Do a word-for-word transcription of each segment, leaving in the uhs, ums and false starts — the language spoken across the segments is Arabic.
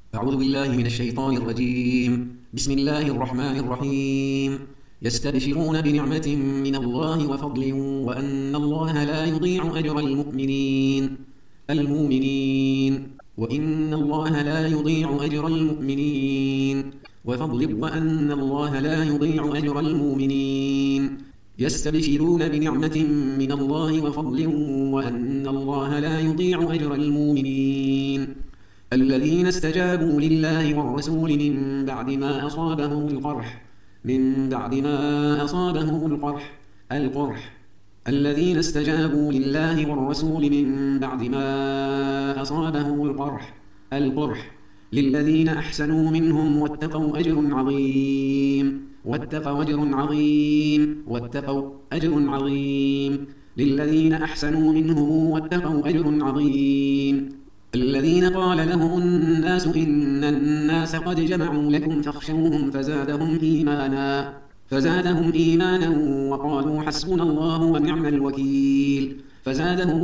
أعوذ بالله من الشيطان الرجيم. بسم الله الرحمن الرحيم. يستبشرون بنعمة من الله وفضل وأن الله لا يضيع أجر المؤمنين المؤمنين وإن الله لا يضيع أجر المؤمنين وفضل وأن الله لا يضيع أجر المؤمنين. يستبشرون بنعمة من الله وفضل وأن الله لا يضيع أجر المؤمنين. الذين استجابوا لله والرسول من بعد ما أصابهم القرح من بعد ما أصابهم القرح القرح الذين استجابوا لله والرسول من بعد ما أصابهم القرح القرح للذين أحسنوا منهم واتقوا أجر عظيم واتقوا أجر عظيم واتقوا أجر عظيم للذين أحسنوا منهم واتقوا أجر عظيم. الذين قال لهم الناس إن الناس قد جمعوا لكم فاخشوهم فزادهم إيمانا فزادهم إيمانا وقالوا حسبنا الله ونعم الوكيل فزادهم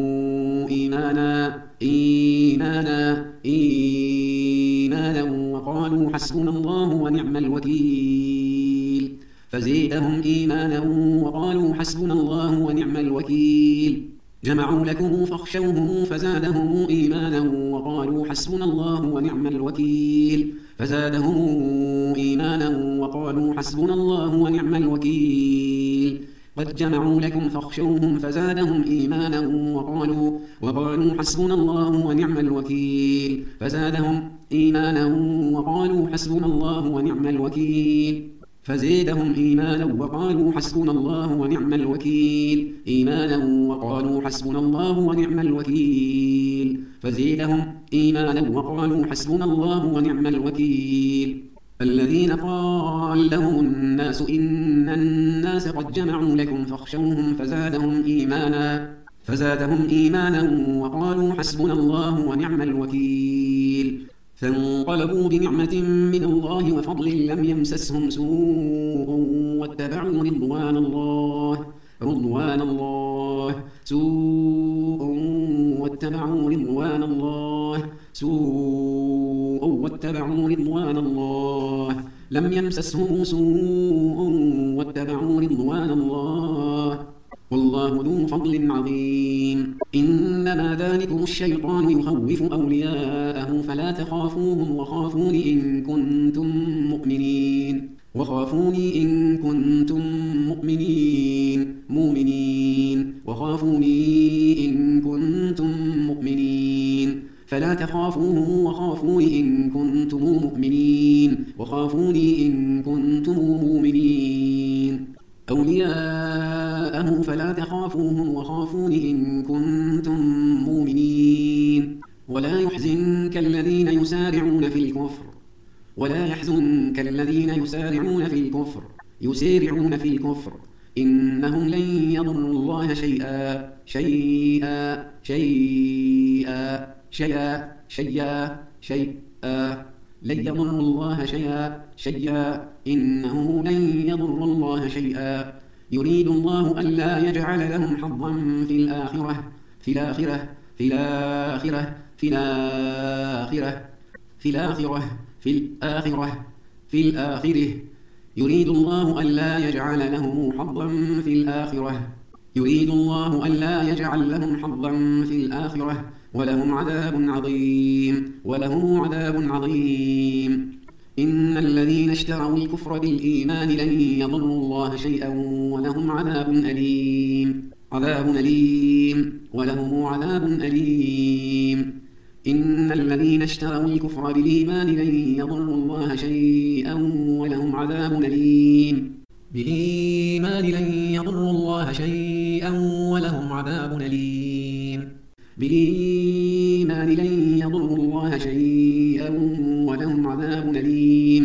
إيمانا إيمانا إيمانا وقالوا حسبنا الله ونعم الوكيل فزيدهم إيمانا وقالوا حسبنا الله ونعم الوكيل. جمعوا لكم فاخشوهم فزادهم إيمانا وقالوا حسبنا الله ونعم الوكيل فزادهم إيمانا وقالوا حسبنا الله ونعم الوكيل. قد جمعوا لكم فاخشوهم فزادهم إيمانا وقالوا وقالوا حسبنا الله ونعم الوكيل فزادهم إيمانا وقالوا حسبنا الله ونعم الوكيل فزيدهم إيمانا وقالوا حسبنا الله ونعم الوكيل إيمانا وقالوا حسبنا الله ونعم الوكيل فزيدهم إيمانا وقالوا حسبنا الله ونعم الوكيل. الذين قال لهم الناس إن الناس قد جمعوا لكم فاخشوهم فزادهم إيمانا فزادهم إيمانا وقالوا حسبنا الله ونعم الوكيل. فانقلبوا بنعمة من الله وفضل لم يمسسهم سوء واتبعوا رضوان الله رضوان الله سوء واتبعوا رضوان الله سوء واتبعوا رضوان الله لم يمسسهم سوء واتبعوا رضوان الله والله ذو فضل عظيم. إنما ذلكم الشيطان يخوف أولياءه فلا تخافوهم وخافون إن كنتم مؤمنين وخافوني إن كنتم مؤمنين مؤمنين وخافوني إن كنتم مؤمنين فلا تخافوهم وخافون إن كنتم مؤمنين وخافوني إن كنتم مؤمنين. أولياءه فلا تخافوهم وخافون إن كنتم مؤمنين. ولا يحزنك الذين يسارعون في الكفر ولا يحزنك الذين يسارعون في الكفر يسارعون في الكفر إنهم لن يضروا الله شيئا شيئا شيئا شيئا شيئا شيئا لن يضروا الله شيئا شيئا إنه لن يضر الله شيئا. يريد الله ألا يجعل لهم حظا في الآخرة في الآخرة في الآخرة في الآخرة في الآخرة في الآخرة في الآخرة يريد الله ألا يجعل لهم حظا في الآخرة يريد الله ألا يجعل لهم حظا في الآخرة ولهم عذاب عظيم ولهم عذاب عظيم. إن الذين اشتروا الكفر بالإيمان لن يضروا الله شيئا ولهم عذاب أليم عذاب أليم ولهم عذاب أليم. إن الذين اشتروا الكفر بالإيمان لن يضروا الله شيئا ولهم عذاب أليم بالإيمان لن يضروا الله شيئا ولهم عذاب أليم بالإيمان لن يضروا الله شيئا ولهم عذاب أليم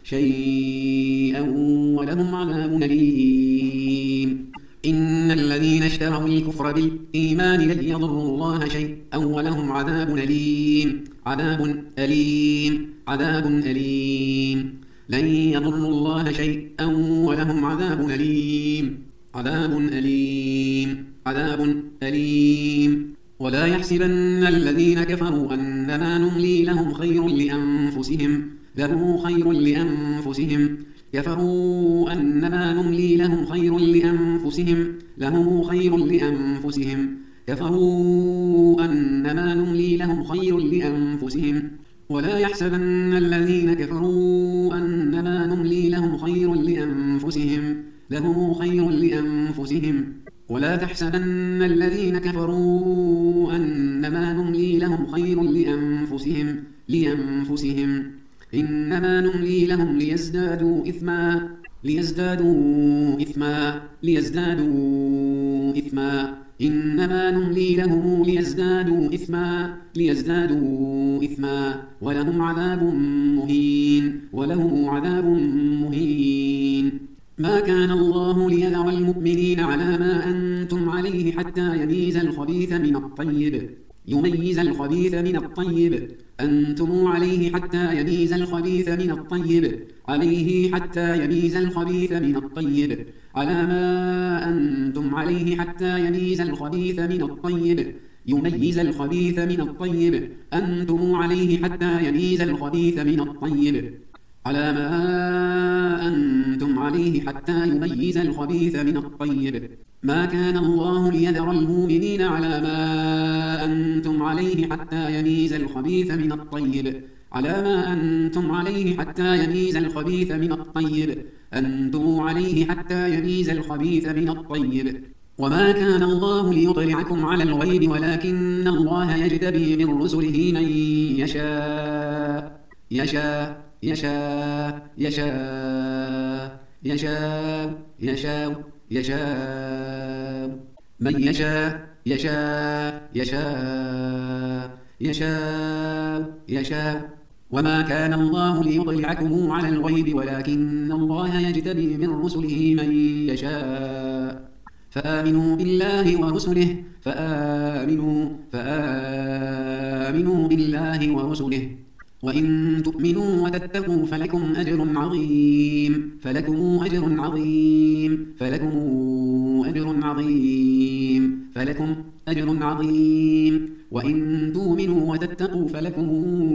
شيئا ولهم عذاب أليم. إن الذين اشتروا الكفر بالإيمان لن يضروا الله شيئا ولهم عذاب أليم عذاب أليم عذاب أليم لن يضروا الله شيئا ولهم عذاب أليم عذاب أليم عذاب أليم. ولا يحسبن الذين كفروا أنما نملي لهم خير لأنفسهم له خير لأنفسهم كفروا أنما نملي لهم خير لأنفسهم له خير لأنفسهم كفروا أنما نملي لهم خير لأنفسهم ولا يحسبن الذين كفروا أنما نملي لهم خير لأنفسهم له خير لأنفسهم ولا تحسبن الذين كفروا أنما نملي لهم خير لأنفسهم لأنفسهم إنما نملي لهم ليزدادوا إثما ليزدادوا إثما ليزدادوا إثما إنما نملي لهم ليزدادوا إثما ليزدادوا إثما ولهم عذاب مهين ولهم عذاب مهين ما كان الله ليذر المؤمنين على ما أنتم عليه حتى يميز الخبيث من الطيب يميز الخبيث من الطيب أنتم عليه حتى يميز الخبيث من الطيب عليه حتى يميز الخبيث من الطيب على ما أنتم عليه حتى يميز الخبيث من الطيب يميز الخبيث من الطيب أنتم عليه حتى يميز الخبيث من الطيب على ما أنتم عليه حتى يميز الخبيث من الطيب ما كان الله ليذر المؤمنين على ما أنتم عليه حتى يميز الخبيث من الطيب على ما أنتم عليه حتى يميز الخبيث من الطيب أنتم عليه حتى يميز الخبيث من الطيب وما كان الله ليطلعكم على الغيب ولكن الله يجتبي من رسله من يشاء يشاء يشاء يشاء يشاء يشاء يشاء من يشاء يشاء يشاء يشاء يشاء وما كان الله ليطلعكم على الغيب ولكن الله يجتبي من رسله من يشاء فآمنوا بالله ورسله فآمنوا فآمنوا بالله ورسله وإن تؤمنوا وتتقوا فلكم أجر عظيم فلكم أجر عظيم فلكم أجر عظيم فلكم أجر عظيم وإن تؤمنوا وتتقوا فلكم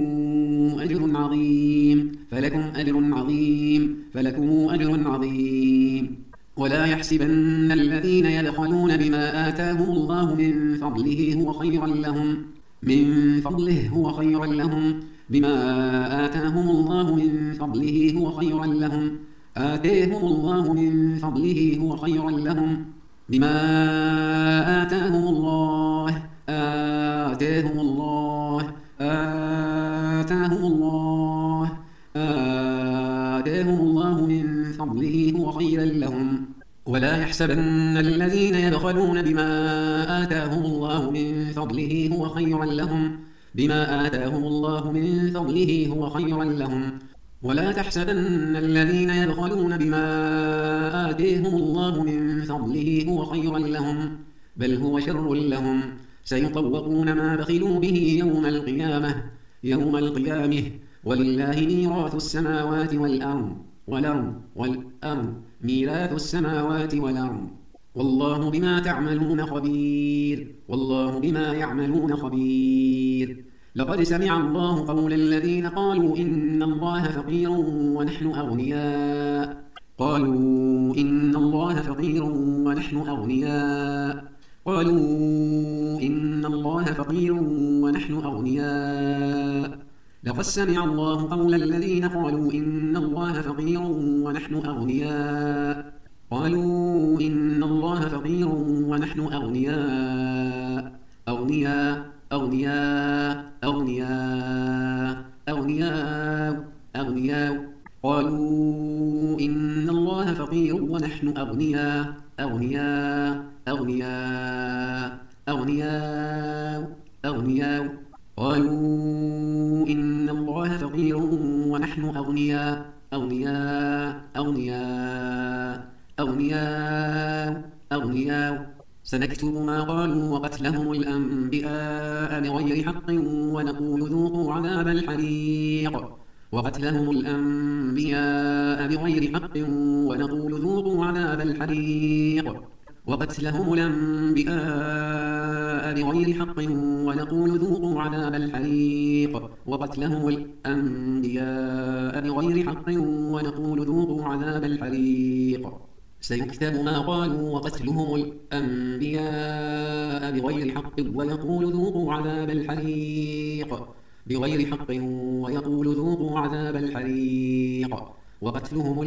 أجر عظيم فلكم أجر عظيم فلكم أجر عظيم ولا يحسبن الذين يبخلون بما آتاهم الله من فضله هو خيرا لهم من فضله هو خيرا لهم بما آتاهم الله من فضله هو خيرا لهم آتاهم الله من فضله هو خيرا لهم بما آتاهم الله آتاهم الله آتاهم الله آتاهم الله من فضله هو خيرا لهم ولا يحسبن الذين يبخلون بما آتاهم الله من فضله هو خيرا لهم بما آتاهم الله من فضله هو خيرا لهم ولا تحسبن الذين يبخلون بما آتاهم الله من فضله هو خيرا لهم بل هو شر لهم سيطوقون ما بخلوا به يوم القيامة يوم القيامة ولله ميراث السماوات والأرض والأرض والأرض ميراث السماوات والأرض والله بما تعملون خبير والله بما يعملون خبير لقد سمع الله قول الذين قالوا إن الله فقير ونحن أغنياء قالوا إن الله فقير ونحن أغنياء قالوا إن الله فقير ونحن أغنياء لقد سمع الله قول الذين قالوا إن الله فقير ونحن أغنياء قالوا إن الله فقير ونحن أغنياء أغنياء أغنياء أغنياء أغنياء أغنياء قالوا إن الله فقير ونحن أغنياء أغنياء أغنياء أغنياء أغنياء قالوا إن الله فقير ونحن أغنياء أغنياء أغنياء أغنياء أغنياء سنكتب ما قالوا وقتلهم الأنبياء بغير حق ونقول ذوقوا عذاب الحريق وقتلهم الأنبياء بغير حق ونقول ذوقوا عذاب الحريق وقتلهم الأنبياء بغير حق ونقول ذوقوا عذاب الحريق وقتلهم الأنبياء بغير حق ونقول ذوقوا عذاب الحريق سيكتب ما قالوا وقتلهم الأنبياء بغير حق ويقول ذوقوا عذاب الحريق بغير حق ويقول ذوقوا عذاب الحريق وقتلهم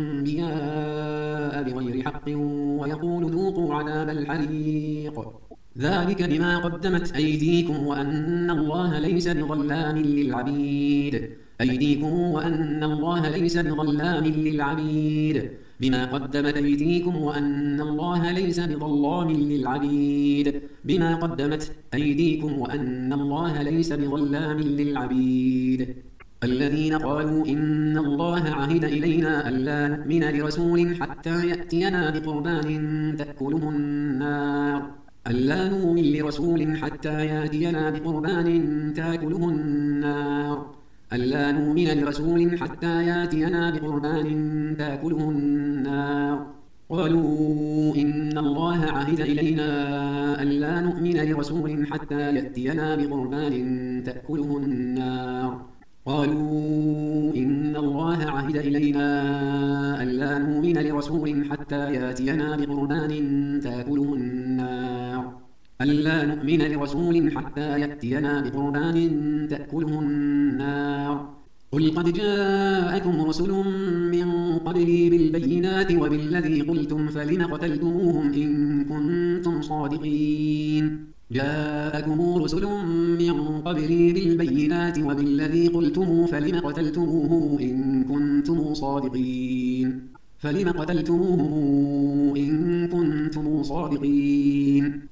الأنبياء بغير حق ويقول ذوقوا عذاب الحريق ذلك بما قدمت أيديكم وأن الله ليس بظلام للعبيد أيديكم وأن الله ليس بظلام للعبيد بما قدمت أيديكم وأن الله ليس بظلام للعبيد بما قدمت أيديكم وأن الله ليس بظلام للعبيد الذين قالوا إن الله عهد إلينا ألا نؤمن لرسول حتى يأتينا بقربان تأكله النار ألا نؤمن لرسول حتى يأتينا بقربان تأكله النار ألا نؤمن لرسول حتى يأتينا بقربان تأكله النار قالوا إن الله عهد إلينا ألا نؤمن لرسول حتى يأتينا بقربان تأكله النار قالوا إن الله عهد إلينا ألا نؤمن لرسول حتى يأتينا بقربان تأكله النار ألا نؤمن لرسول حتى يأتينا بقربان تأكله النار قل قد جاءكم رسل من قبلي بالبينات وبالذي قلتم فلم قتلتموهم إن كنتم صادقين جاءكم رسل من قبلي بالبينات وبالذي قلتم فلم قتلتموهم إن كنتم صادقين فلم قتلتموهم إن كنتم صادقين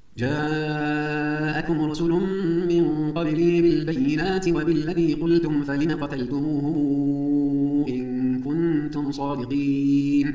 جاءكم رسل من قبلي بالبينات وبالذي قلتم فلم قتلتموهم إن كنتم صادقين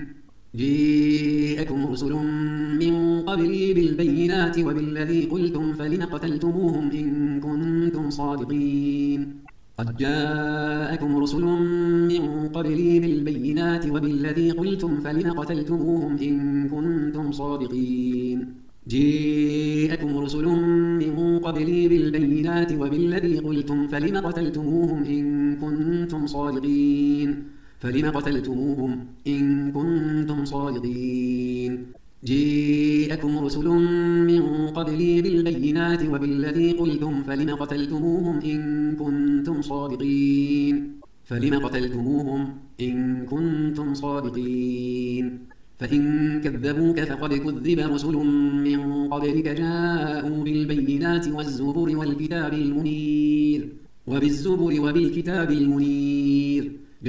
جاءكم رسل من قبلي بالبينات وبالذي قلتم فلم قتلتموهم إن كنتم صادقين قد جاءكم رسل من قبلي بالبينات وبالذي قلتم فلم قتلتموهم إن كنتم صادقين جاءكم رسل من قبلي بالبينات وبالذي قلتم فلم قتلتموهم إن كنتم صادقين فلم قتلتموهم إن كنتم صادقين جاءكم رسل من قبلي بالبينات وبالذي قلتم فلم قتلتموهم إن كنتم صادقين فلم قتلتموهم إن كنتم صادقين فإن كذبوك فقد كذب رسل من قبلك جاءوا بالبينات والزبر والكتاب المنير وبالزبر وبالكتاب المنير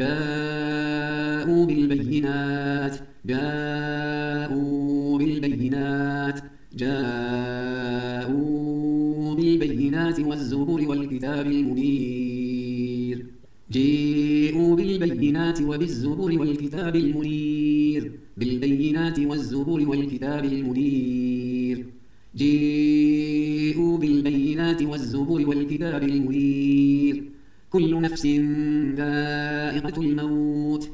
جاءوا بالبينات جاءوا بالبينات جاءوا بالبينات والزبر والكتاب المنير جاءوا بالبينات وبالزبر والكتاب المنير بالبينات والزبر والكتاب المنير جاءوا بالبينات والزبر والكتاب المنير كل نفس ذائقة الموت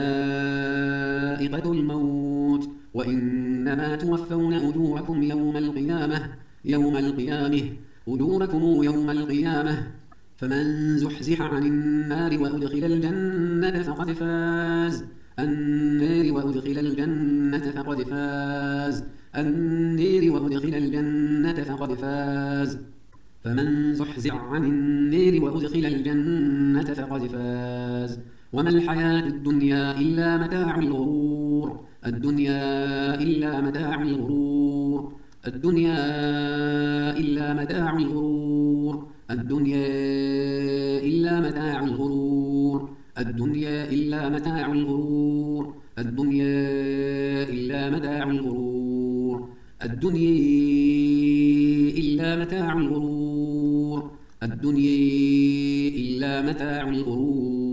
ذائقة الموت وإنما توفون أجوركم يوم القيامة يوم القيامة أجوركم يوم القيامة فمن زحزح عن النار وأدخل الجنة فقد فاز النار وأدخل الجنة فقد فاز النار وأدخل الجنة فقد فاز فمن زحزح عن النار وأدخل الجنة فقد فاز وما الحياة الدنيا إلا متاع الغرور الدنيا إلا متاع الغرور الدنيا إلا متاع الغرور الدنيا إلا متاع الغرور الدنيا إلا متاع الغرور الدنيا إلا متاع الغرور الدنيا إلا متاع الغرور الدنيا إلا متاع الغرور